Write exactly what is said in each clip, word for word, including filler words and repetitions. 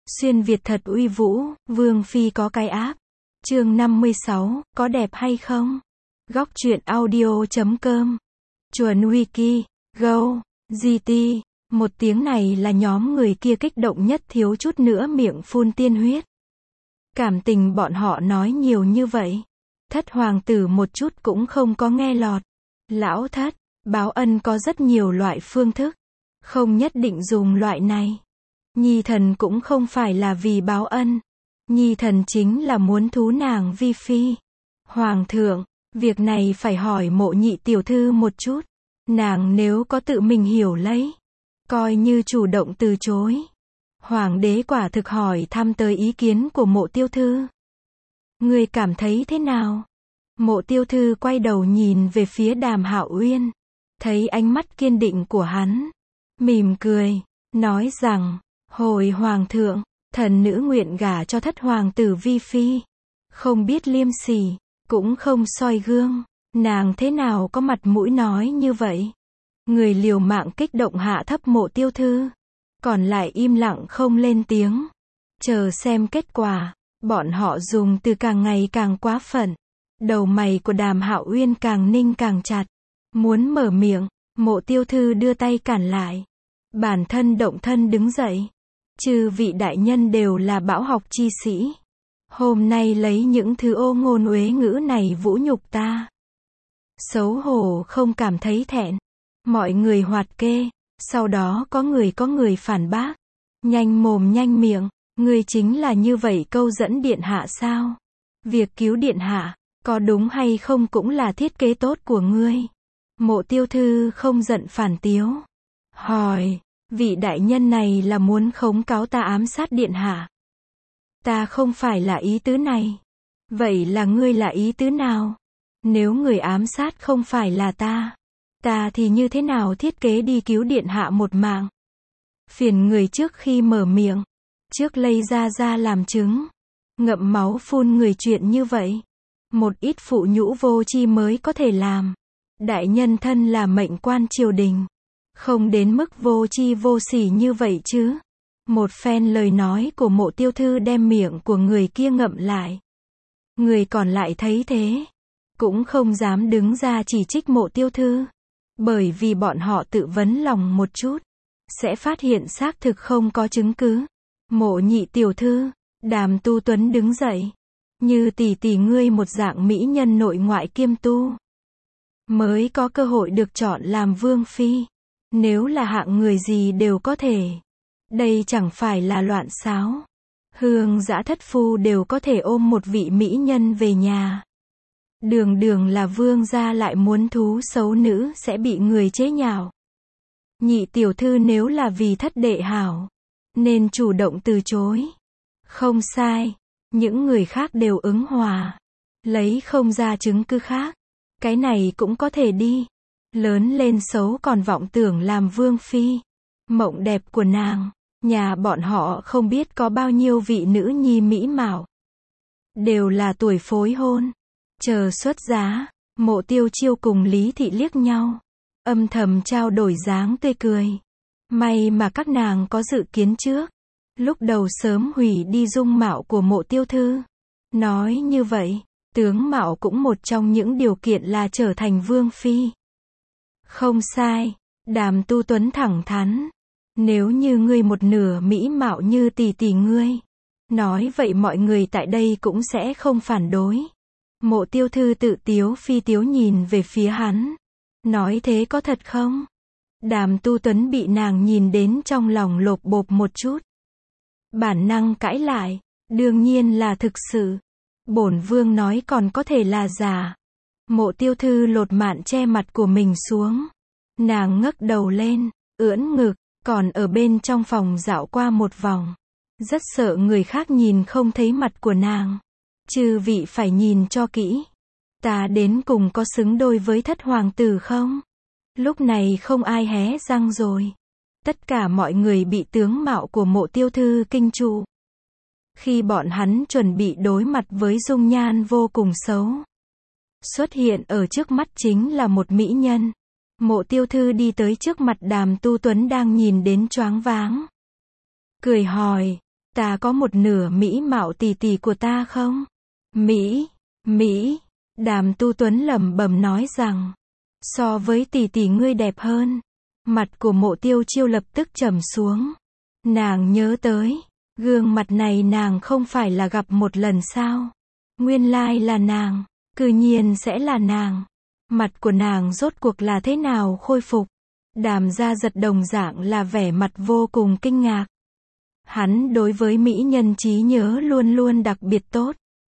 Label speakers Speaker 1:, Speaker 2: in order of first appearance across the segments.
Speaker 1: Xuyên Việt thật uy vũ, Vương Phi có cái áp. Chương năm mươi sáu, có đẹp hay không? Góc truyện audio chấm com. Chuẩn Wiki, Go, giê tê. Một tiếng này là nhóm người kia kích động nhất, thiếu chút nữa miệng phun tiên huyết. Cảm tình bọn họ nói nhiều như vậy. Thất hoàng tử một chút cũng không có nghe lọt. Lão thất, báo ân có rất nhiều loại phương thức. Không nhất định dùng loại này. Nhi thần cũng không phải là vì báo ân. Nhi thần chính là muốn thú nàng vi phi. Hoàng thượng, việc này phải hỏi Mộ nhị tiểu thư một chút. Nàng nếu có tự mình hiểu lấy, coi như chủ động từ chối. Hoàng đế quả thực hỏi thăm tới ý kiến của Mộ tiểu thư. Ngươi cảm thấy thế nào? Mộ tiểu thư quay đầu nhìn về phía Đàm Hạo Uyên, thấy ánh mắt kiên định của hắn, mỉm cười, nói rằng, hồi hoàng thượng, thần nữ nguyện gả cho thất hoàng tử vi phi. Không biết liêm sỉ, cũng không soi gương, nàng thế nào có mặt mũi nói như vậy? Người liều mạng kích động hạ thấp Mộ tiểu thư, còn lại im lặng không lên tiếng, chờ xem kết quả. Bọn họ dùng từ càng ngày càng quá phận. Đầu mày của Đàm Hạo Uyên càng ninh càng chặt. Muốn mở miệng, Mộ tiểu thư đưa tay cản lại. Bản thân động thân đứng dậy. Chư vị đại nhân đều là bão học chi sĩ. Hôm nay lấy những thứ ô ngôn uế ngữ này vũ nhục ta. Xấu hổ không cảm thấy thẹn. Mọi người hoạt kê. Sau đó có người có người phản bác. Nhanh mồm nhanh miệng. Ngươi chính là như vậy câu dẫn điện hạ sao? Việc cứu điện hạ, có đúng hay không cũng là thiết kế tốt của ngươi. Mộ tiểu thư không giận phản tiếu. Hỏi, vị đại nhân này là muốn khống cáo ta ám sát điện hạ? Ta không phải là ý tứ này. Vậy là ngươi là ý tứ nào? Nếu người ám sát không phải là ta, ta thì như thế nào thiết kế đi cứu điện hạ một mạng? Phiền người trước khi mở miệng, trước lây ra ra làm chứng, ngậm máu phun người chuyện như vậy. Một ít phụ nhũ vô tri mới có thể làm. Đại nhân thân là mệnh quan triều đình, không đến mức vô tri vô sỉ như vậy chứ. Một phen lời nói của Mộ tiểu thư đem miệng của người kia ngậm lại. Người còn lại thấy thế, cũng không dám đứng ra chỉ trích Mộ tiểu thư. Bởi vì bọn họ tự vấn lòng một chút, sẽ phát hiện xác thực không có chứng cứ. Mộ nhị tiểu thư, Đàm Tu Tuấn đứng dậy. Như tỷ tỷ ngươi một dạng mỹ nhân nội ngoại kiêm tu, mới có cơ hội được chọn làm vương phi. Nếu là hạng người gì đều có thể. Đây chẳng phải là loạn xáo. Hương dã thất phu đều có thể ôm một vị mỹ nhân về nhà. Đường đường là vương gia lại muốn thú xấu nữ sẽ bị người chế nhạo. Nhị tiểu thư nếu là vì thất đệ hảo, nên chủ động từ chối. Không sai. Những người khác đều ứng hòa. Lấy không ra chứng cứ khác. Cái này cũng có thể đi. Lớn lên xấu còn vọng tưởng làm vương phi. Mộng đẹp của nàng. Nhà bọn họ không biết có bao nhiêu vị nữ nhi mỹ mạo. Đều là tuổi phối hôn. Chờ xuất giá. Mộ Tiêu Chiêu cùng Lý Thị liếc nhau. Âm thầm trao đổi dáng tươi cười. May mà các nàng có dự kiến trước. Lúc đầu sớm hủy đi dung mạo của Mộ tiểu thư. Nói như vậy, tướng mạo cũng một trong những điều kiện là trở thành vương phi. Không sai, Đàm Tu Tuấn thẳng thắn. Nếu như ngươi một nửa mỹ mạo như tỷ tỷ ngươi, nói vậy mọi người tại đây cũng sẽ không phản đối. Mộ tiểu thư tự tiếu phi tiếu nhìn về phía hắn. Nói thế có thật không? Đàm Tu Tuấn bị nàng nhìn đến trong lòng lột bột một chút. Bản năng cãi lại, đương nhiên là thực sự. Bổn vương nói còn có thể là giả. Mộ tiểu thư lột mạn che mặt của mình xuống. Nàng ngấc đầu lên, ưỡn ngực, còn ở bên trong phòng dạo qua một vòng. Rất sợ người khác nhìn không thấy mặt của nàng. Chư vị phải nhìn cho kỹ. Ta đến cùng có xứng đôi với thất hoàng tử không? Lúc này không ai hé răng rồi. Tất cả mọi người bị tướng mạo của Mộ tiểu thư kinh trụ. Khi bọn hắn chuẩn bị đối mặt với dung nhan vô cùng xấu, xuất hiện ở trước mắt chính là một mỹ nhân. Mộ tiểu thư đi tới trước mặt Đàm Tu Tuấn đang nhìn đến choáng váng. Cười hỏi, Ta có một nửa mỹ mạo tỷ tỷ của ta không? Mỹ, Mỹ, Đàm Tu Tuấn lẩm bẩm nói rằng, so với tỷ tỷ ngươi đẹp hơn. Mặt của Mộ Tiêu Chiêu lập tức trầm xuống. Nàng nhớ tới, gương mặt này nàng không phải là gặp một lần sao? Nguyên lai là nàng, cư nhiên sẽ là nàng. Mặt của nàng rốt cuộc là thế nào khôi phục? Đàm Gia Giật đồng dạng là vẻ mặt vô cùng kinh ngạc. Hắn đối với mỹ nhân trí nhớ luôn luôn đặc biệt tốt.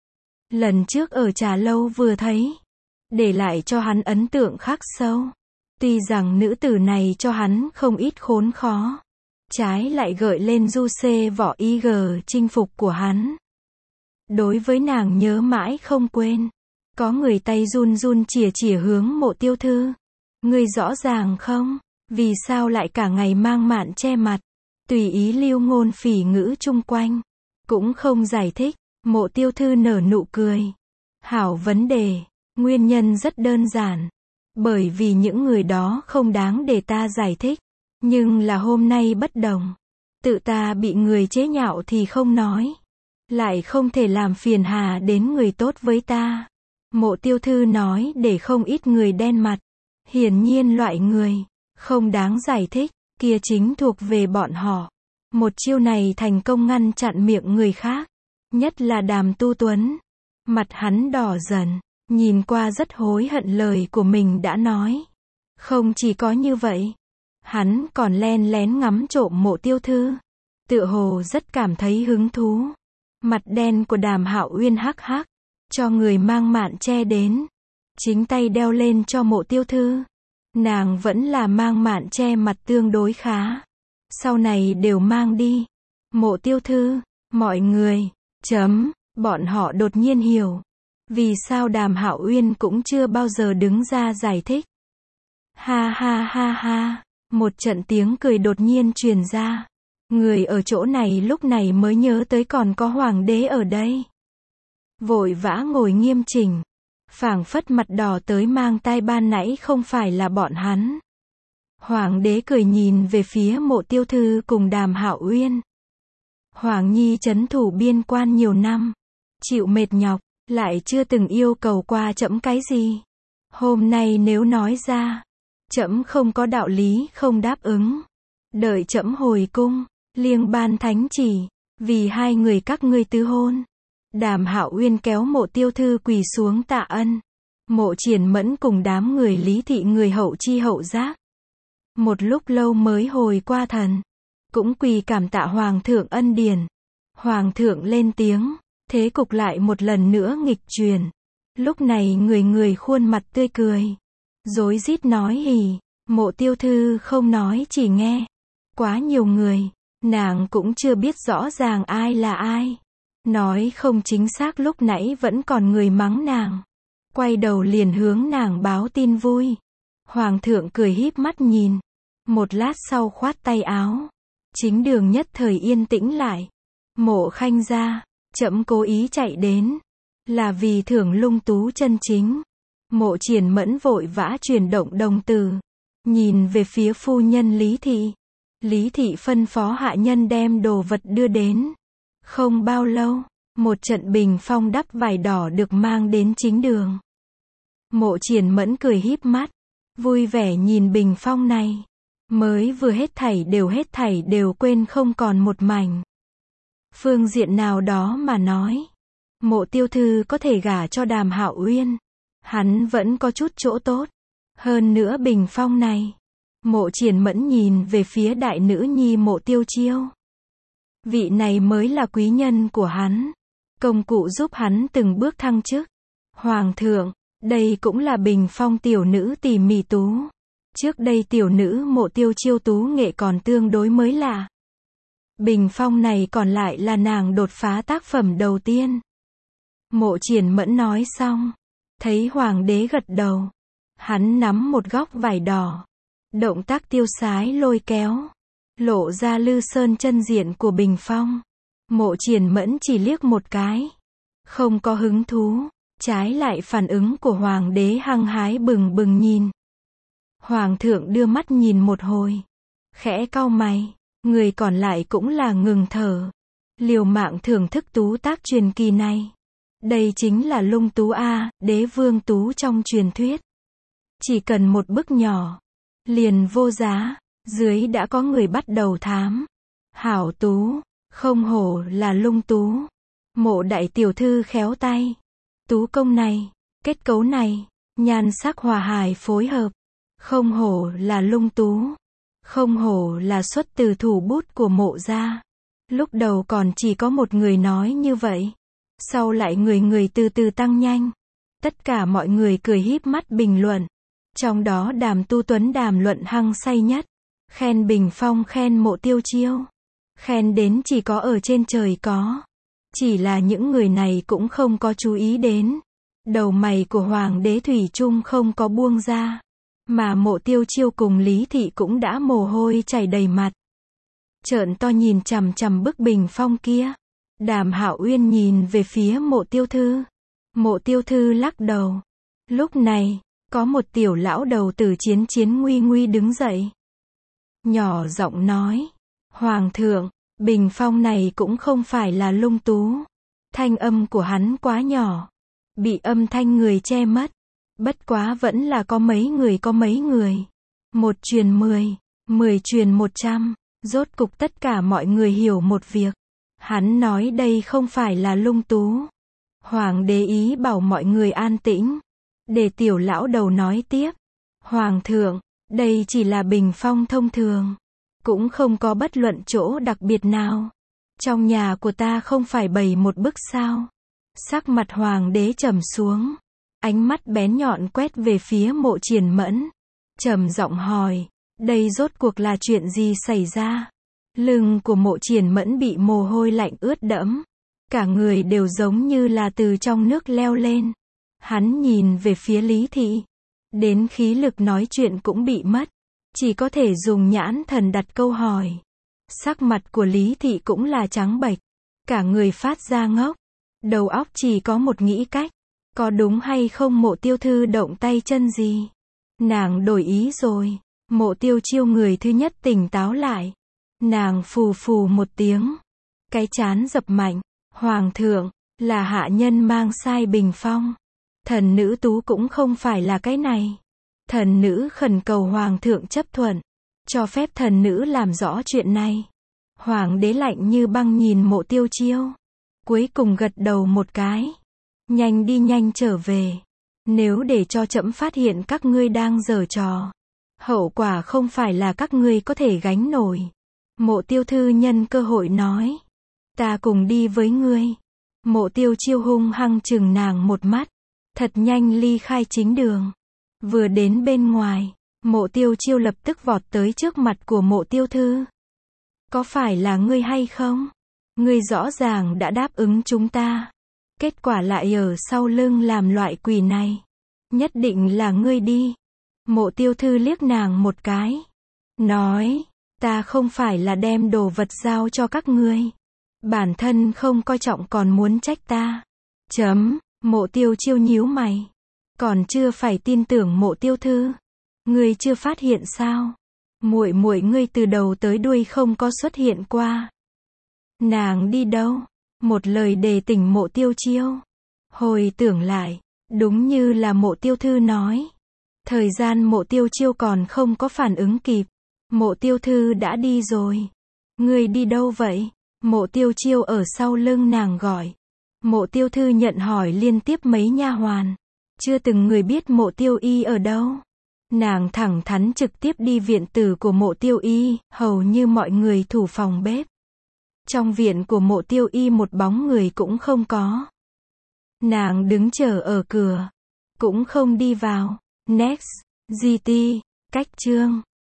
Speaker 1: Lần trước ở trà lâu vừa thấy, để lại cho hắn ấn tượng khắc sâu. Tuy rằng nữ tử này cho hắn không ít khốn khó, trái lại gợi lên du xê võ y gờ chinh phục của hắn. Đối với nàng nhớ mãi không quên. Có người tay run run chìa chìa hướng Mộ Tiêu Thư. Ngươi rõ ràng không? Vì sao lại cả ngày mang mạn che mặt? Tùy ý lưu ngôn phỉ ngữ chung quanh. Cũng không giải thích. Mộ Tiêu Thư nở nụ cười. Hảo vấn đề. Nguyên nhân rất đơn giản. Bởi vì những người đó không đáng để ta giải thích. Nhưng là hôm nay bất đồng. Tự ta bị người chế nhạo thì không nói. Lại không thể làm phiền hà đến người tốt với ta. Mộ Tiêu Thư nói để không ít người đen mặt. Hiển nhiên loại người không đáng giải thích, kia chính thuộc về bọn họ. Một chiêu này thành công ngăn chặn miệng người khác. Nhất là Đàm Tu Tuấn. Mặt hắn đỏ dần, nhìn qua rất hối hận lời của mình đã nói. Không chỉ có như vậy, hắn còn len lén ngắm trộm Mộ Tiêu Thư. Tựa hồ rất cảm thấy hứng thú. Mặt đen của Đàm Hạo Uyên hắc hắc, cho người mang mạn che đến. Chính tay đeo lên cho Mộ Tiêu Thư. Nàng vẫn là mang mạn che mặt tương đối khá. Sau này đều mang đi. Mộ Tiêu Thư, mọi người, chấm, bọn họ đột nhiên hiểu. Vì sao Đàm Hạo Uyên cũng chưa bao giờ đứng ra giải thích. Ha ha ha ha, một trận tiếng cười đột nhiên truyền ra. Người ở chỗ này lúc này mới nhớ tới còn có hoàng đế ở đây. Vội vã ngồi nghiêm chỉnh. Phảng phất mặt đỏ tới mang tai ban nãy không phải là bọn hắn. Hoàng đế cười nhìn về phía Mộ Tiêu Thư cùng Đàm Hạo Uyên. Hoàng nhi trấn thủ biên quan nhiều năm. Chịu mệt nhọc, lại chưa từng yêu cầu qua trẫm cái gì. Hôm nay nếu nói ra, trẫm không có đạo lý không đáp ứng. Đợi trẫm hồi cung, liêng ban thánh chỉ, vì hai người các ngươi tứ hôn. Đàm Hạo Uyên kéo Mộ Tiêu Thư quỳ xuống tạ ân. Mộ Triển Mẫn cùng đám người Lý thị người hậu chi hậu giác. Một lúc lâu mới hồi qua thần. Cũng quỳ cảm tạ Hoàng thượng ân điển. Hoàng thượng lên tiếng, thế cục lại một lần nữa nghịch chuyển. Lúc này người người khuôn mặt tươi cười. Rối rít nói hỉ. Mộ Tiêu Thư không nói chỉ nghe. Quá nhiều người, nàng cũng chưa biết rõ ràng ai là ai. Nói không chính xác lúc nãy vẫn còn người mắng nàng. Quay đầu liền hướng nàng báo tin vui. Hoàng thượng cười híp mắt nhìn. Một lát sau khoát tay áo. Chính đường nhất thời yên tĩnh lại. Mộ Khanh gia, trẫm cố ý chạy đến. Là vì thưởng lung tú chân chính. Mộ Triển Mẫn vội vã chuyển động đồng từ. Nhìn về phía phu nhân Lý thị. Lý thị phân phó hạ nhân đem đồ vật đưa đến. Không bao lâu, một trận bình phong đắp vải đỏ được mang đến chính đường. Mộ Triển Mẫn cười híp mắt, vui vẻ nhìn bình phong này. Mới vừa hết thảy đều hết thảy đều quên không còn một mảnh. Phương diện nào đó mà nói, Mộ Tiêu Thư có thể gả cho Đàm Hạo Uyên. Hắn vẫn có chút chỗ tốt. Hơn nữa bình phong này. Mộ Triển Mẫn nhìn về phía đại nữ nhi Mộ Tiêu Chiêu. Vị này mới là quý nhân của hắn. Công cụ giúp hắn từng bước thăng chức. Hoàng thượng, đây cũng là bình phong tiểu nữ tỉ mỉ tú. Trước đây tiểu nữ Mộ Tiêu Chiêu tú nghệ còn tương đối mới lạ. Bình phong này còn lại là nàng đột phá tác phẩm đầu tiên. Mộ Triển Mẫn nói xong. Thấy hoàng đế gật đầu. Hắn nắm một góc vải đỏ. Động tác tiêu sái lôi kéo. Lộ ra lư sơn chân diện của bình phong. Mộ Triển Mẫn chỉ liếc một cái. Không có hứng thú. Trái lại phản ứng của hoàng đế hăng hái bừng bừng nhìn. Hoàng thượng đưa mắt nhìn một hồi. Khẽ cau mày. Người còn lại cũng là ngừng thở. liều mạng thưởng thức tú tác truyền kỳ này. Đây chính là Lung Tú a, đế vương tú trong truyền thuyết. Chỉ cần một bước nhỏ, liền vô giá, dưới đã có người bắt đầu thám. Hảo tú, không hổ là Lung Tú. Mộ đại tiểu thư khéo tay. Tú công này, kết cấu này, nhan sắc hòa hài phối hợp. Không hổ là Lung Tú. Không hổ là xuất từ thủ bút của mộ gia. Lúc đầu còn chỉ có một người nói như vậy. Sau lại người người từ từ tăng nhanh. Tất cả mọi người cười híp mắt bình luận. Trong đó Đàm Tu Tuấn đàm luận hăng say nhất. Khen Bình Phong, khen Mộ Tiêu Chiêu. Khen đến chỉ có ở trên trời có. Chỉ là những người này cũng không có chú ý đến. Đầu mày của Hoàng đế Thủy Chung không có buông ra. Mà Mộ Tiêu Chiêu cùng Lý Thị cũng đã mồ hôi chảy đầy mặt. Trợn to nhìn chằm chằm bức bình phong kia. Đàm Hạo Uyên nhìn về phía Mộ Tiêu Thư. Mộ Tiêu Thư lắc đầu. Lúc này, có một tiểu lão đầu từ Chiến Chiến nguy nguy đứng dậy. Nhỏ giọng nói. Hoàng thượng, bình phong này cũng không phải là Lung Tú. Thanh âm của hắn quá nhỏ. Bị âm thanh người che mất. Bất quá vẫn là có mấy người có mấy người. Một truyền mười, mười truyền một trăm. Rốt cục tất cả mọi người hiểu một việc. Hắn nói đây không phải là Lung Tú. Hoàng đế ý bảo mọi người an tĩnh. Để tiểu lão đầu nói tiếp. Hoàng thượng, đây chỉ là bình phong thông thường. Cũng không có bất luận chỗ đặc biệt nào. Trong nhà của ta không phải bày một bức sao. Sắc mặt hoàng đế trầm xuống. Ánh mắt bén nhọn quét về phía Mộ Triển Mẫn. Trầm giọng hỏi. Đây rốt cuộc là chuyện gì xảy ra? Lưng của Mộ Triển Mẫn bị mồ hôi lạnh ướt đẫm. Cả người đều giống như là từ trong nước leo lên. Hắn nhìn về phía Lý Thị. Đến khí lực nói chuyện cũng bị mất. Chỉ có thể dùng nhãn thần đặt câu hỏi. Sắc mặt của Lý Thị cũng là trắng bệch. Cả người phát ra ngốc. Đầu óc chỉ có một nghĩ cách. Có đúng hay không Mộ Tiêu Thư động tay chân gì? Nàng đổi ý rồi. Mộ Tiêu Chiêu người thứ nhất tỉnh táo lại. Nàng phù phù một tiếng. Cái chán dập mạnh. Hoàng thượng, là hạ nhân mang sai bình phong. Thần nữ tú cũng không phải là cái này. Thần nữ khẩn cầu hoàng thượng chấp thuận. Cho phép thần nữ làm rõ chuyện này. Hoàng đế lạnh như băng nhìn Mộ Tiêu Chiêu. Cuối cùng gật đầu một cái. Nhanh đi nhanh trở về. Nếu để cho trẫm phát hiện các ngươi đang giở trò. Hậu quả không phải là các ngươi có thể gánh nổi. Mộ Tiêu Thư nhân cơ hội nói. Ta cùng đi với ngươi. Mộ Tiêu Chiêu hung hăng chừng nàng một mắt. Thật nhanh ly khai chính đường. Vừa đến bên ngoài, Mộ Tiêu Chiêu lập tức vọt tới trước mặt của Mộ Tiêu Thư. Có phải là ngươi hay không? Ngươi rõ ràng đã đáp ứng chúng ta. Kết quả lại ở sau lưng làm loại quỷ này. Nhất định là ngươi đi. Mộ Tiêu Thư liếc nàng một cái. Nói, ta không phải là đem đồ vật giao cho các ngươi. Bản thân không coi trọng còn muốn trách ta. Chấm, Mộ Tiêu Chiêu nhíu mày. Còn chưa phải tin tưởng Mộ Tiêu Thư. Ngươi chưa phát hiện sao? Muội muội ngươi từ đầu tới đuôi không có xuất hiện qua. Nàng đi đâu? Một lời đề tỉnh Mộ Tiêu Chiêu. Hồi tưởng lại, đúng như là Mộ Tiêu Thư nói. Thời gian Mộ Tiêu Chiêu còn không có phản ứng kịp. Mộ Tiêu Thư đã đi rồi. Ngươi đi đâu vậy? Mộ Tiêu Chiêu ở sau lưng nàng gọi. Mộ Tiêu Thư nhận hỏi liên tiếp mấy nha hoàn. Chưa từng người biết Mộ Tiêu Y ở đâu. Nàng thẳng thắn trực tiếp đi viện tử của Mộ Tiêu Y, hầu như mọi người thủ phòng bếp. Trong viện của Mộ Tiêu Y một bóng người cũng không có. Nàng đứng chờ ở cửa. Cũng không đi vào. Next. giê tê. Cách chương.